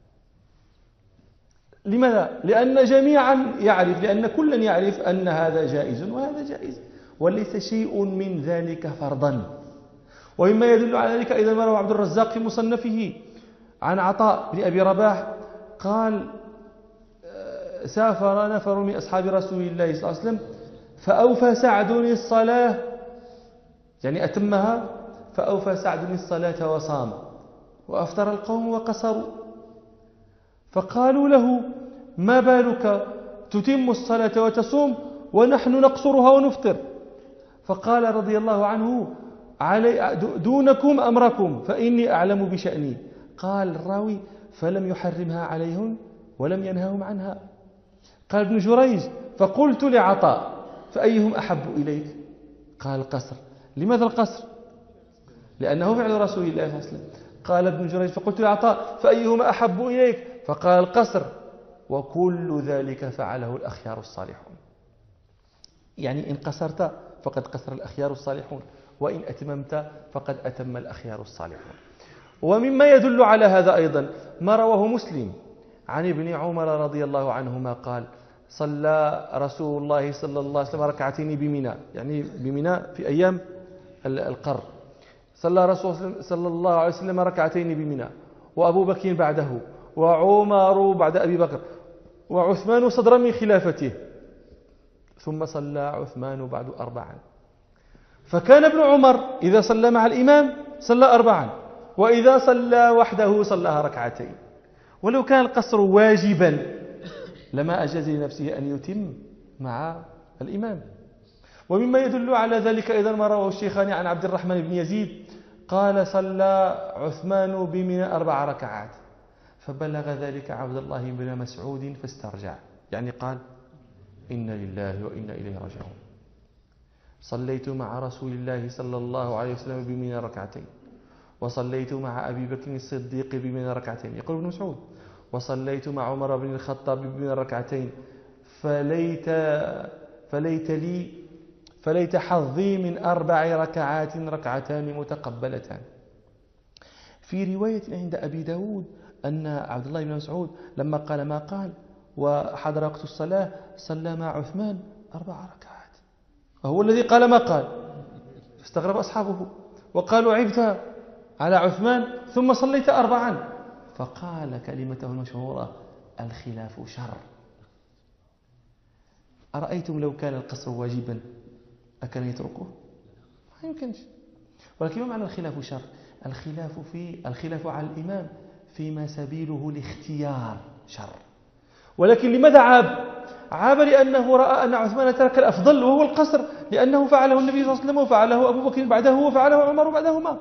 Speaker 2: لماذا؟ لأن كلا يعرف أن هذا جائز وهذا جائز، وليس شيء من ذلك فرضا. ومما يدل على ذلك أيضا ما روى عبد الرزاق في مصنفه عن عطاء بن أبي رباح قال: سافر نفر من أصحاب رسول الله صلى الله عليه وسلم فأوفى سعد الصلاة، يعني أتمها، فأوفى سعد الصلاة وصام، وأفطر القوم وقصروا، فقالوا له: ما بالك تتم الصلاة وتصوم ونحن نقصرها ونفطر؟ فقال رضي الله عنه: دونكم أمركم فإني أعلم بشأني. قال الراوي: فلم يحرمها عليهم ولم ينههم عنها. قال ابن جريج: فقلت لعطاء: فأيهم أحب إليك؟ قال: القصر. لماذا القصر؟ لأنه فعل رسول الله صلى الله عليه وسلم. قال ابن جريج: فقلت لعطاء: فأيهما أحب إليك؟ فقال: القصر. وكل ذلك فعله الأخيار الصالحون. يعني إن قصرت فقد قصر الأخيار الصالحون، وإن أتممت فقد أتم الأخيار الصالحون. ومما يدل على هذا أيضا ما رواه مسلم عن ابن عمر رضي الله عنهما قال: صلى رسول الله صلى الله عليه وسلم 2 بمنى، يعني بمنى في أيام القر. صلى رسول صلى الله عليه وسلم 2 بمنى، وأبو بكر بعده، وعمر بعد أبي بكر، وعثمان صدرا من خلافته، ثم صلى عثمان بعد 4. فكان ابن عمر إذا صلى مع الإمام صلى 4، وإذا صلى وحده صلىها 2. ولو كان القصر واجبا لما أجاز لنفسه أن يتم مع الإمام. ومما يدل على ذلك أيضا ما رواه الشيخان عن عبد الرحمن بن يزيد قال: صلى عثمان بمنى 4 ركعات، فبلغ ذلك عبد الله بن مسعود فاسترجع، يعني قال: إنا لله وإنا إليه راجعون. صليت مع رسول الله صلى الله عليه وسلم بمنى 2، وصليت مع أبي بكر الصديق بمنى 2، يقول ابن مسعود: وصليت مع عمر بن الخطاب بمنى 2، فليت حظي من 4 ركعات 2 متقبلتان. في رواية عند أبي داود أن عبد الله بن مسعود لما قال ما قال وحضر وقت الصلاة صلى مع عثمان 4 ركعات، وهو الذي قال ما قال. استغرب أصحابه وقالوا عبت على عثمان ثم صليت 4، فقال كلمته المشهورة: الخلاف شر. أرأيتم لو كان القصر واجبا أكان يتركه؟ ما يمكنش. ولكن ما معنى الخلاف شر؟ الخلاف على الإمام فيما سبيله الاختيار شر. ولكن لماذا عاب لأنه رأى أن عثمان ترك الأفضل وهو القصر، لأنه فعله النبي صلى الله عليه وسلم وفعله أبو بكر بعده وفعله عمر بعدهما.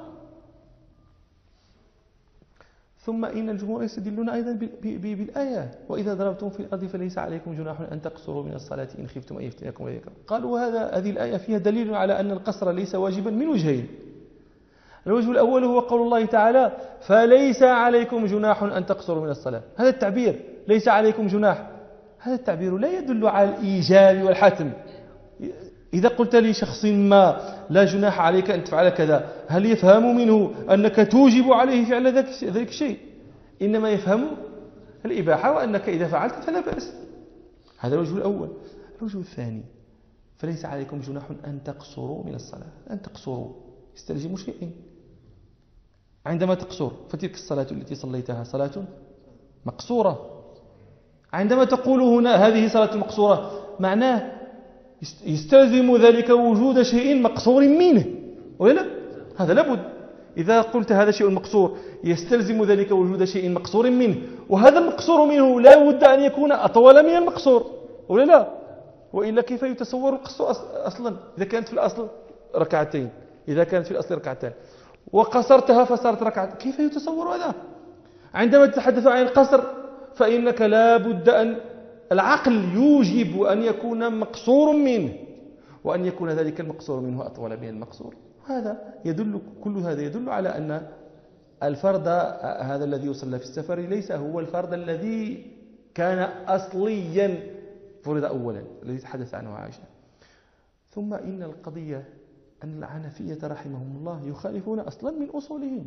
Speaker 2: ثم إن الجمهور يستدلون أيضا بالآية: وإذا ضربتم في الأرض فليس عليكم جناح أن تقصروا من الصلاة إن خفتم أن يفتنكم الذين كفروا. قالوا هذه الآية فيها دليل على أن القصر ليس واجبا من وجهين. الوجه الأول هو قول الله تعالى: فليس عليكم جناح أن تقصروا من الصلاة. هذا التعبير ليس عليكم جناح، هذا التعبير لا يدل على الإيجاب والحتم. إذا قلت لشخص ما لا جناح عليك أن تفعل كذا، هل يفهم منه أنك توجب عليه فعل ذلك الشيء؟ إنما يفهم الإباحة، وأنك إذا فعلت فلا بأس. هذا الوجه الأول. الوجه الثاني: فليس عليكم جناح أن تقصروا من الصلاة. أن تقصروا يستلزم شيئين. عندما تقصر فتلك الصلاة التي صليتها صلاة مقصورة. عندما تقول هنا هذه صلاة مقصورة، معناه يستلزم ذلك وجود شيء مقصور منه، ولا هذا لابد. إذا قلت هذا شيء مقصور يستلزم ذلك وجود شيء مقصور منه، وهذا المقصور منه لا بد أن يكون أطول من المقصور، ولا لا؟ وإلا كيف يتصور القصر أصلا إذا كانت في الأصل ركعتين، إذا كانت في الأصل ركعتان وقصرتها فصارت ركعتين، كيف يتصور هذا؟ عندما تتحدث عن القصر فإنك لا بد أن العقل يوجب أن يكون مقصور منه، وأن يكون ذلك المقصور منه أطول من المقصور. كل هذا يدل على أن الفرض هذا الذي يصلى في السفر ليس هو الفرض الذي كان أصليا فرض أولا الذي تحدث عنه عائشة. ثم إن القضية أن الحنفية رحمهم الله يخالفون أصلا من أصولهم.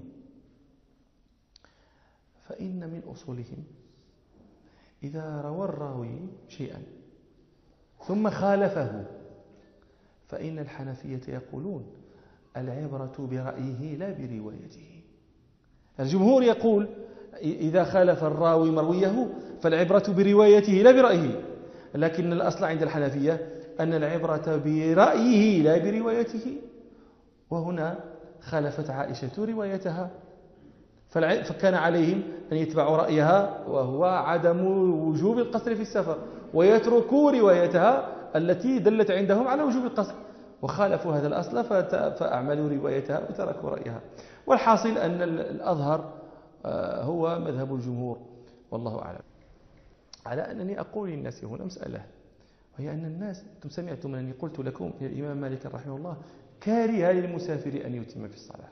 Speaker 2: فإن من أصولهم إذا روى الراوي شيئا ثم خالفه فإن الحنفية يقولون العبرة برأيه لا بروايته. الجمهور يقول إذا خالف الراوي مرويه فالعبرة بروايته لا برأيه، لكن الأصل عند الحنفية أن العبرة برأيه لا بروايته. وهنا خالفت عائشة روايتها، فكان عليهم أن يتبعوا رأيها وهو عدم وجوب القصر في السفر، ويتركوا روايتها التي دلت عندهم على وجوب القصر، وخالفوا هذا الأصل فأعملوا روايتها وتركوا رأيها. والحاصل أن الأظهر هو مذهب الجمهور والله أعلم. على أنني أقول للناس هنا مسألة، وهي أن الناس أنتم سمعتم أنني قلت لكم يا الإمام مالك رحمه الله كاره للمسافر أن يتم في الصلاة،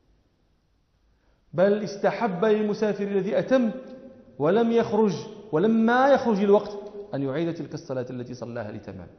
Speaker 2: بل استحب للمسافر الذي أتم ولم يخرج ولما يخرج الوقت أن يعيد تلك الصلاة التي صلاها لتمام.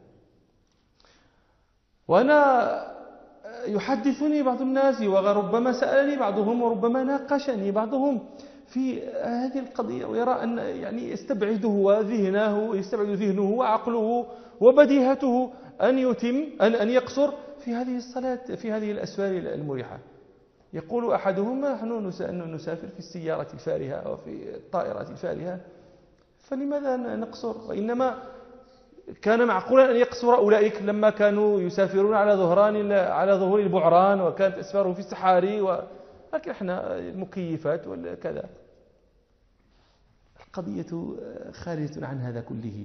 Speaker 2: وأنا يحدثني بعض الناس وربما سألني بعضهم وربما ناقشني بعضهم في هذه القضية، ويرى أن يعني يستبعد ذهنه وعقله وبديهته أن يقصر في هذه الصلاة في هذه الأسفار المريحة. يقول أحدهم نحن نسافر في السيارة الفارهة وفي الطائرة الفارهة فلماذا نقصر؟ وإنما كان معقولا أن يقصر أولئك لما كانوا يسافرون على ظهور البعران وكانت أسفارهم في الصحاري لكن احنا المكيفات وكذا. القضية خارجة عن هذا كله.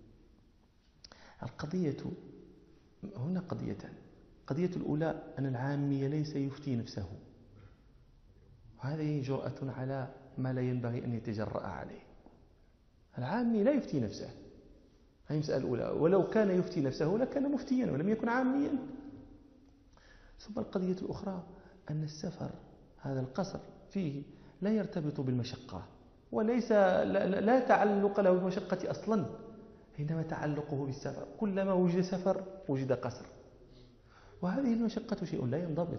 Speaker 2: القضية هنا قضيتان. القضية الأولى أن العامي ليس يفتي نفسه، وهذه جرأة على ما لا ينبغي أن يتجرأ عليه. العامي لا يفتي نفسه، هذه المسألة الأولى، ولو كان يفتي نفسه لكان مفتيا ولم يكن عاميا. ثم القضية الأخرى أن السفر هذا القصر فيه لا يرتبط بالمشقة، وليس لا تعلق له بالمشقة أصلا، إنما تعلقه بالسفر. كلما وجد سفر وجد قصر، وهذه المشقة شيء لا ينضبط.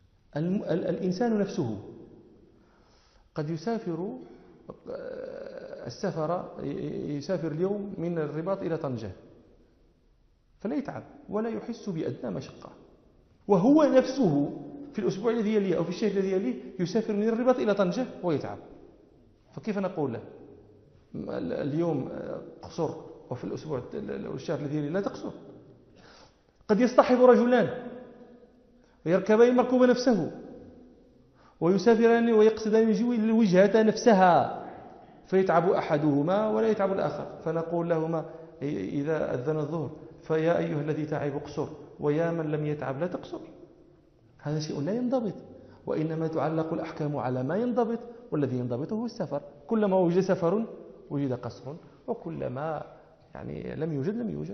Speaker 2: الإنسان نفسه قد يسافر يسافر اليوم من الرباط إلى طنجة فلا يتعب ولا يحس بأدنى مشقة، وهو نفسه في الأسبوع الذي يليه أو في الشهر الذي يليه يسافر من الرباط إلى طنجة ويتعب. فكيف نقول له اليوم قصر وفي الأسبوع الشهر الذي يليه لا تقصر؟ قد يصطحب رجلان ويركبان المركوب نفسه ويسافران ويقصدان الوجهة نفسها فيتعب أحدهما ولا يتعب الآخر، فنقول لهما إذا أذن الظهر فيا أيها الذي تعب اقصر، ويا من لم يتعب لا تقصر. هذا شيء لا ينضبط، وإنما تعلق الأحكام على ما ينضبط، والذي ينضبط هو السفر. كلما وجد سفر وجد قصر، وكلما لم يوجد لم يوجد.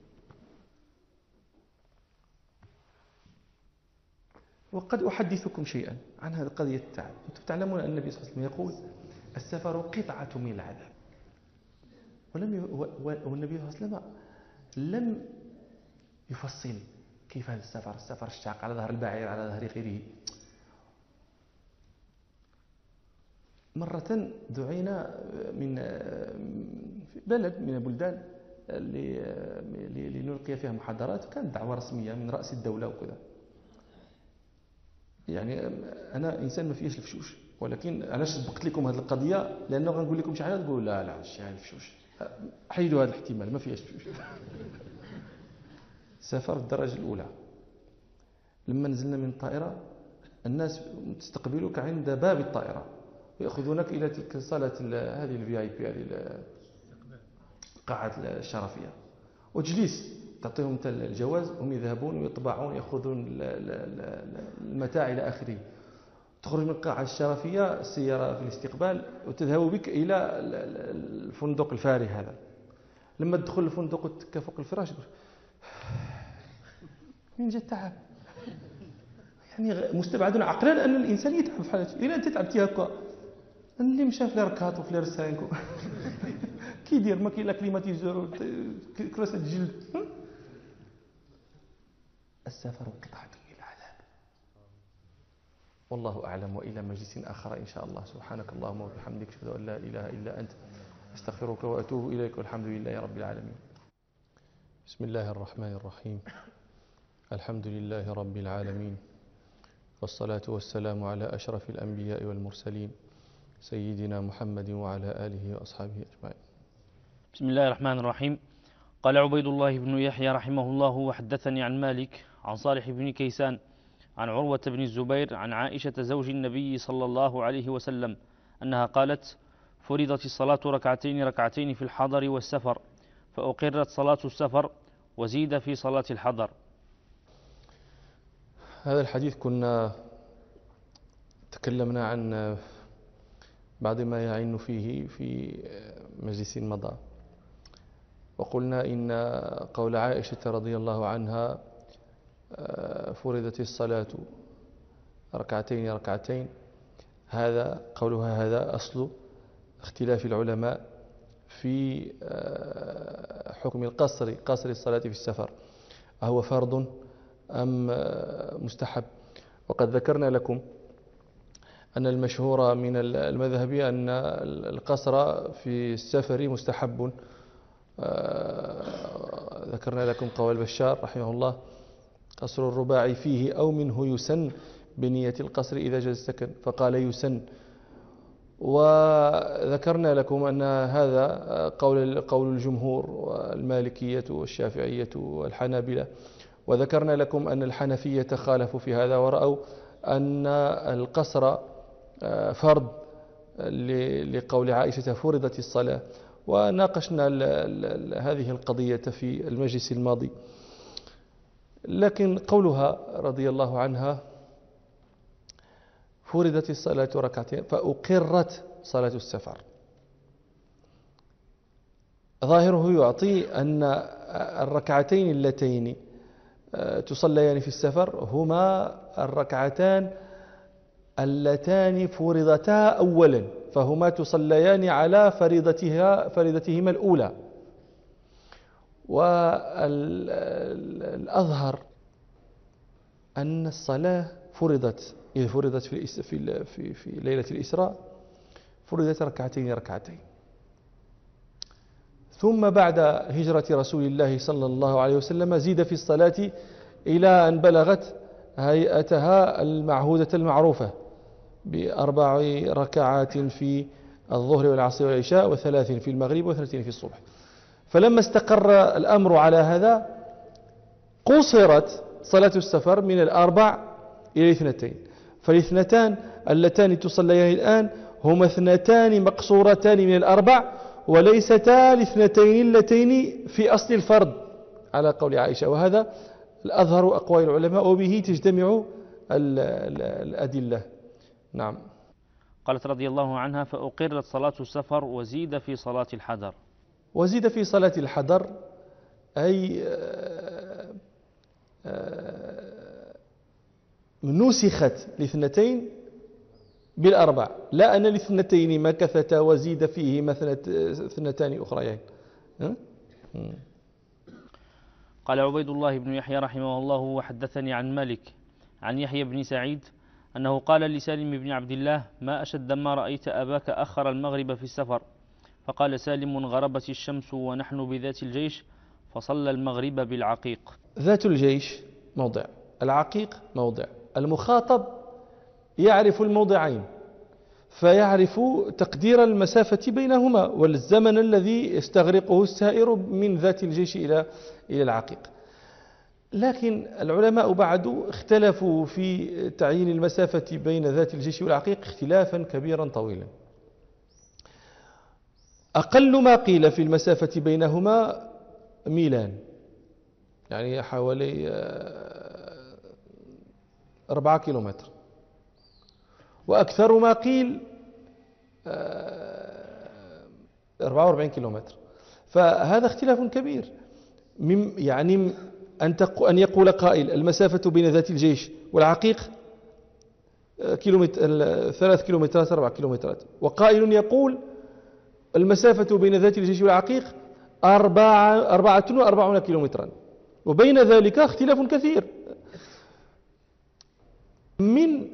Speaker 2: وقد أحدثكم شيئا عن هذه القضية التعب. أنتم تعلمون أن النبي صلى الله عليه وسلم يقول السفر قطعة من العذاب، والنبي صلى الله عليه وسلم لم يفصل كيف هذا السفر الشاق على ظهر البعير على ظهر غيره. مرة دعينا من بلد من البلدان لنلقي فيها محاضرات، كانت دعوة رسمية من رأس الدولة وكذا. أنا إنسان ما فيهش الفشوش، ولكن علاش سبقت لكم هذه القضية؟ لأنه غنقول لكم شي حاجة تقولوا لا شي الفشوش، حيدوا هذا الاحتمال ما فيهش الفشوش. سافر الدرجة الأولى، لما نزلنا من الطائرة الناس تستقبلك عند باب الطائرة ويأخذونك إلى تلك الصالة هذه الVIP، هذه قاعة الشرفية، وتجلس تعطيهم الجواز، هم يذهبون ويطبعون يأخذون المتاع إلى آخره. تخرج من القاعة الشرفية السيارة في الاستقبال وتذهب بك إلى الفندق الفاري هذا. لما تدخل الفندق وتتكى فوق الفراش من جد تعب، مستبعد عقلا أن الإنسان يتعب في حالته. إلا أنت تعبتي هكا، اللي مشى في الركات وفي الرسانكو كي يدير ما كاين لا كليماتيزور كراسة جلد. السفر قطعة من العذاب. والله أعلم، وإلى مجلس آخر إن شاء الله. سبحانك اللهم وبحمدك، أشهد أن لا إله إلا أنت، أستغفرك وأتوب إليك، والحمد لله رب العالمين. بسم الله الرحمن الرحيم. الحمد لله رب العالمين، والصلاة والسلام على أشرف الأنبياء والمرسلين سيدنا محمد وعلى آله وأصحابه أجمعين.
Speaker 1: بسم الله الرحمن الرحيم. قال عبيد الله بن يحيى رحمه الله: وحدثني عن مالك عن صالح بن كيسان عن عروة بن الزبير عن عائشة زوج النبي صلى الله عليه وسلم أنها قالت: فرضت الصلاة ركعتين في الحضر والسفر، فأقرت صلاة السفر وزيد في صلاة الحضر.
Speaker 2: هذا الحديث كنا تكلمنا عن بعض ما يعين فيه في مجلس مضى، وقلنا إن قول عائشة رضي الله عنها فرضت الصلاة ركعتين، هذا قولها هذا أصل اختلاف العلماء في حكم قصر الصلاة في السفر، أهو فرض أم مستحب؟ وقد ذكرنا لكم أن المشهور من المذهب أن القصر في السفر مستحب. ذكرنا لكم قول بشار رحمه الله: قصر الرباعي فيه أو منه يسن بنية القصر إذا جاز السكن، فقال يسن. وذكرنا لكم أن هذا قول الجمهور والمالكية والشافعية والحنابلة، وذكرنا لكم أن الحنفية خالفوا في هذا ورأوا أن القصر فرض لقول عائشة فرضت الصلاة، وناقشنا هذه القضية في المجلس الماضي. لكن قولها رضي الله عنها فرضت الصلاة ركعتين فأقرت صلاة السفر، ظاهره يعطي أن الركعتين اللتين تصليان في السفر هما الركعتان اللتان فرضتا أولا، فهما تصليان على فريضتهما الأولى. والأظهر أن الصلاة إذا فرضت في ليلة الإسراء فرضت ركعتين، ثم بعد هجرة رسول الله صلى الله عليه وسلم زيد في الصلاة إلى أن بلغت هيئتها المعهودة المعروفة ب4 ركعات في الظهر والعصر والعشاء و3 في المغرب و2 في الصبح. فلما استقر الأمر على هذا قصرت صلاة السفر من 4 إلى 2. فالاثنتان اللتان تصليان الآن هما 2 مقصورتان من 4، وليستا الاثنتين اللتين في أصل الفرض على قول عائشة، وهذا الأظهر أقوال العلماء وبه تجتمع الأدلة. نعم.
Speaker 1: قالت رضي الله عنها: فأقرت صلاة السفر وزيد في صلاة الحضر.
Speaker 2: وزيد في صلاة الحضر أي نسخت الاثنتين بال4، لا أن الاثنتين مكثتا وزيد فيهما 2 أخريين.
Speaker 1: قال عبيد الله بن يحيى رحمه الله: وحدثني عن مالك عن يحيى بن سعيد أنه قال لسالم بن عبد الله: ما أشد ما رأيت أباك أخر المغرب في السفر. فقال سالم: غربت الشمس ونحن بذات الجيش فصلى المغرب بالعقيق.
Speaker 2: ذات الجيش موضع، العقيق موضع. المخاطب يعرف الموضعين فيعرف تقدير المسافة بينهما والزمن الذي يستغرقه السائر من ذات الجيش إلى العقيق. لكن العلماء بعد اختلفوا في تعيين المسافة بين ذات الجيش والعقيق اختلافا كبيرا طويلا. أقل ما قيل في المسافة بينهما ميلان، يعني حوالي 4 كيلومتر، وأكثر ما قيل 44 كيلومتر. فهذا اختلاف كبير. يعني أن يقول قائل المسافة بين ذات الجيش والعقيق 3 كيلومترات 4 كيلومترات، وقائل يقول المسافة بين ذات الجيش والعقيق 44 كيلومترا، وبين ذلك اختلاف كثير. من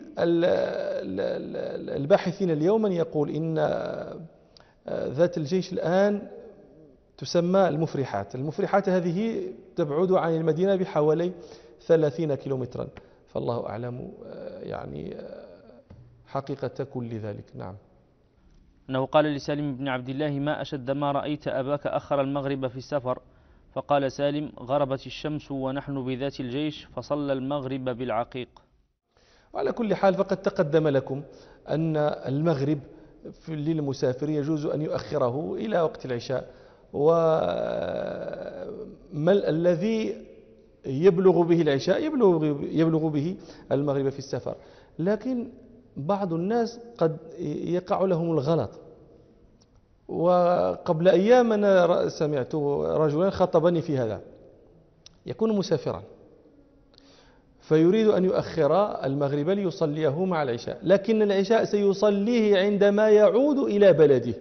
Speaker 2: الباحثين اليوم من يقول إن ذات الجيش الآن تسمى المفرحات. المفرحات هذه تبعد عن المدينة بحوالي 30 كيلومترا، فالله أعلم يعني حقيقة كل ذلك. نعم.
Speaker 1: أنه قال لسالم بن عبد الله: ما أشد ما رأيت أباك أخر المغرب في السفر. فقال سالم: غربت الشمس ونحن بذات الجيش فصلى المغرب بالعقيق.
Speaker 2: وعلى كل حال فقد تقدم لكم أن المغرب للمسافر يجوز أن يؤخره إلى وقت العشاء، الذي يبلغ به العشاء يبلغ به المغرب في السفر. لكن بعض الناس قد يقع لهم الغلط. وقبل أيام أنا سمعت رجلا خطبني في هذا، يكون مسافرا فيريد أن يؤخر المغرب ليصليه مع العشاء، لكن العشاء سيصليه عندما يعود إلى بلده،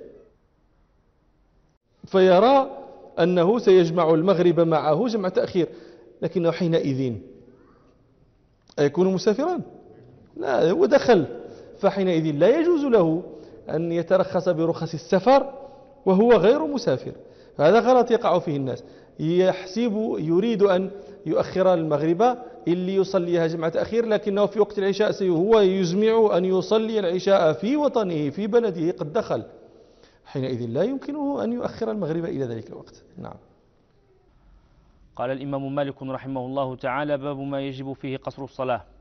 Speaker 2: فيرى أنه سيجمع المغرب معه جمع تأخير، لكنه حينئذ أيكون مسافرا؟ لا، هو دخل، فحينئذ لا يجوز له أن يترخص برخص السفر وهو غير مسافر. هذا غلط يقع فيه الناس، يريد أن يؤخر المغرب اللي يصليها جمع تأخير، لكنه في وقت العشاء هو يزمع أن يصلي العشاء في وطنه في بلده قد دخل، حينئذ لا يمكنه أن يؤخر المغرب إلى ذلك الوقت. نعم.
Speaker 1: قال الإمام مالك رحمه الله تعالى: باب ما يجب فيه قصر الصلاة.